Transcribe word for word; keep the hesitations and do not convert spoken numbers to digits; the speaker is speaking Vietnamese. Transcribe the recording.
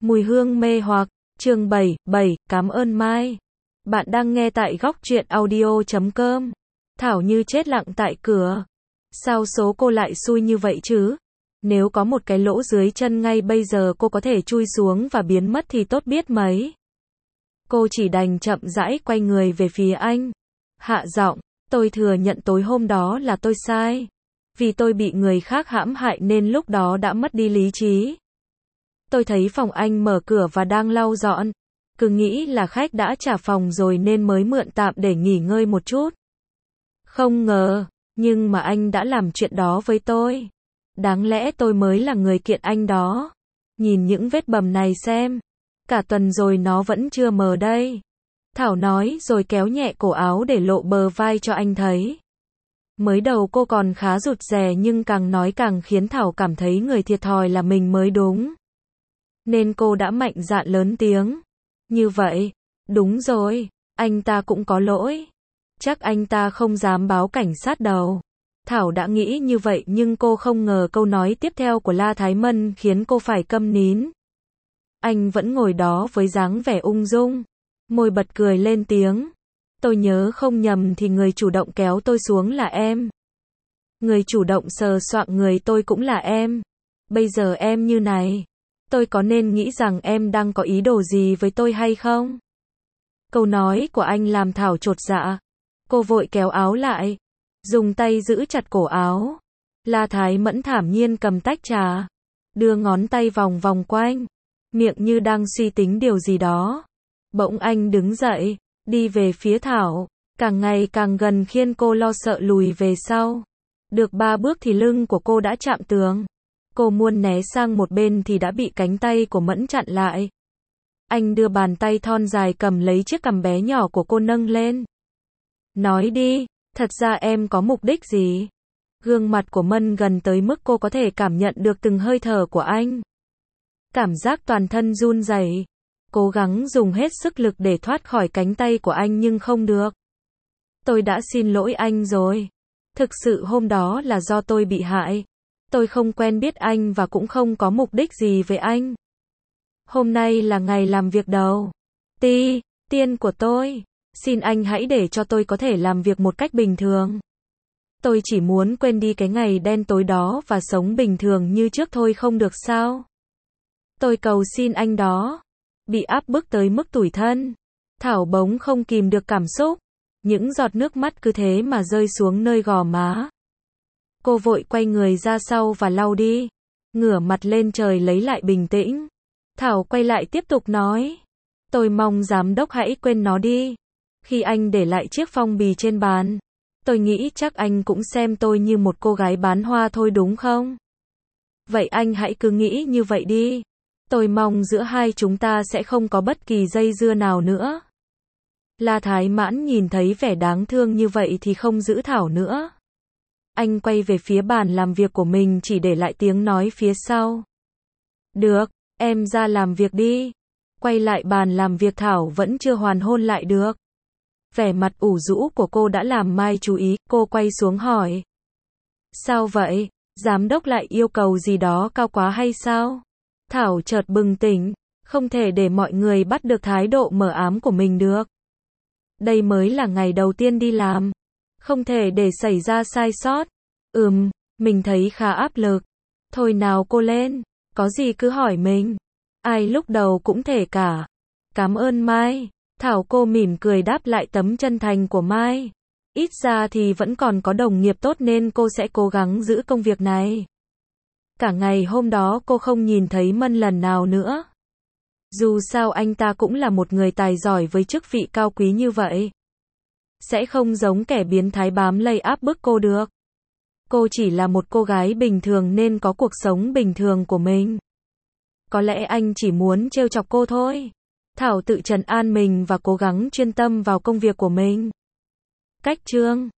Mùi hương mê hoặc, chương bảy, bảy, cảm ơn Mai. Bạn đang nghe tại góc truyện audio chấm com. Thảo như chết lặng tại cửa. Sao số cô lại xui như vậy chứ? Nếu có một cái lỗ dưới chân ngay bây giờ cô có thể chui xuống và biến mất thì tốt biết mấy. Cô chỉ đành chậm rãi quay người về phía anh. Hạ giọng, tôi thừa nhận tối hôm đó là tôi sai. Vì tôi bị người khác hãm hại nên lúc đó đã mất đi lý trí. Tôi thấy phòng anh mở cửa và đang lau dọn. Cứ nghĩ là khách đã trả phòng rồi nên mới mượn tạm để nghỉ ngơi một chút. Không ngờ, nhưng mà anh đã làm chuyện đó với tôi. Đáng lẽ tôi mới là người kiện anh đó. Nhìn những vết bầm này xem. Cả tuần rồi nó vẫn chưa mờ đây. Thảo nói rồi kéo nhẹ cổ áo để lộ bờ vai cho anh thấy. Mới đầu cô còn khá rụt rè nhưng càng nói càng khiến Thảo cảm thấy người thiệt thòi là mình mới đúng. Nên cô đã mạnh dạn lớn tiếng. Như vậy, đúng rồi, anh ta cũng có lỗi. Chắc anh ta không dám báo cảnh sát đâu. Thảo đã nghĩ như vậy nhưng cô không ngờ câu nói tiếp theo của La Thái Mân khiến cô phải câm nín. Anh vẫn ngồi đó với dáng vẻ ung dung. Môi bật cười lên tiếng. Tôi nhớ không nhầm thì người chủ động kéo tôi xuống là em. Người chủ động sờ soạng người tôi cũng là em. Bây giờ em như này. Tôi có nên nghĩ rằng em đang có ý đồ gì với tôi hay không? Câu nói của anh làm Thảo chột dạ. Cô vội kéo áo lại. Dùng tay giữ chặt cổ áo. La Thái Mẫn thản nhiên cầm tách trà. Đưa ngón tay vòng vòng quanh. Miệng như đang suy tính điều gì đó. Bỗng anh đứng dậy. Đi về phía Thảo. Càng ngày càng gần khiến cô lo sợ lùi về sau. Được ba bước thì lưng của cô đã chạm tường. Cô muốn né sang một bên thì đã bị cánh tay của Mẫn chặn lại. Anh đưa bàn tay thon dài cầm lấy chiếc cằm bé nhỏ của cô nâng lên. Nói đi, thật ra em có mục đích gì? Gương mặt của Mân gần tới mức cô có thể cảm nhận được từng hơi thở của anh. Cảm giác toàn thân run rẩy. Cố gắng dùng hết sức lực để thoát khỏi cánh tay của anh nhưng không được. Tôi đã xin lỗi anh rồi. Thực sự hôm đó là do tôi bị hại. Tôi không quen biết anh và cũng không có mục đích gì với anh. Hôm nay là ngày làm việc đầu ti, tiên của tôi. Xin anh hãy để cho tôi có thể làm việc một cách bình thường. Tôi chỉ muốn quên đi cái ngày đen tối đó và sống bình thường như trước thôi không được sao? Tôi cầu xin anh đó. Bị áp bức tới mức tủi thân. Thảo bỗng không kìm được cảm xúc. Những giọt nước mắt cứ thế mà rơi xuống nơi gò má. Cô vội quay người ra sau và lau đi. Ngửa mặt lên trời lấy lại bình tĩnh. Thảo quay lại tiếp tục nói. Tôi mong giám đốc hãy quên nó đi. Khi anh để lại chiếc phong bì trên bàn. Tôi nghĩ chắc anh cũng xem tôi như một cô gái bán hoa thôi đúng không? Vậy anh hãy cứ nghĩ như vậy đi. Tôi mong giữa hai chúng ta sẽ không có bất kỳ dây dưa nào nữa. La Thái Mãn nhìn thấy vẻ đáng thương như vậy thì không giữ Thảo nữa. Anh quay về phía bàn làm việc của mình chỉ để lại tiếng nói phía sau. Được, em ra làm việc đi. Quay lại bàn làm việc Thảo vẫn chưa hoàn hôn lại được. Vẻ mặt ủ rũ của cô đã làm Mai chú ý, cô quay xuống hỏi. Sao vậy? Giám đốc lại yêu cầu gì đó cao quá hay sao? Thảo chợt bừng tỉnh, không thể để mọi người bắt được thái độ mờ ám của mình được. Đây mới là ngày đầu tiên đi làm. Không thể để xảy ra sai sót. Ừm, mình thấy khá áp lực. Thôi nào cô lên, có gì cứ hỏi mình. Ai lúc đầu cũng thể cả. Cảm ơn Mai. Thảo cô mỉm cười đáp lại tấm chân thành của Mai. Ít ra thì vẫn còn có đồng nghiệp tốt nên cô sẽ cố gắng giữ công việc này. Cả ngày hôm đó cô không nhìn thấy Mân lần nào nữa. Dù sao anh ta cũng là một người tài giỏi với chức vị cao quý như vậy. Sẽ không giống kẻ biến thái bám lây áp bức cô được. Cô chỉ là một cô gái bình thường nên có cuộc sống bình thường của mình. Có lẽ anh chỉ muốn trêu chọc cô thôi. Thảo tự trấn an mình và cố gắng chuyên tâm vào công việc của mình. Cách chương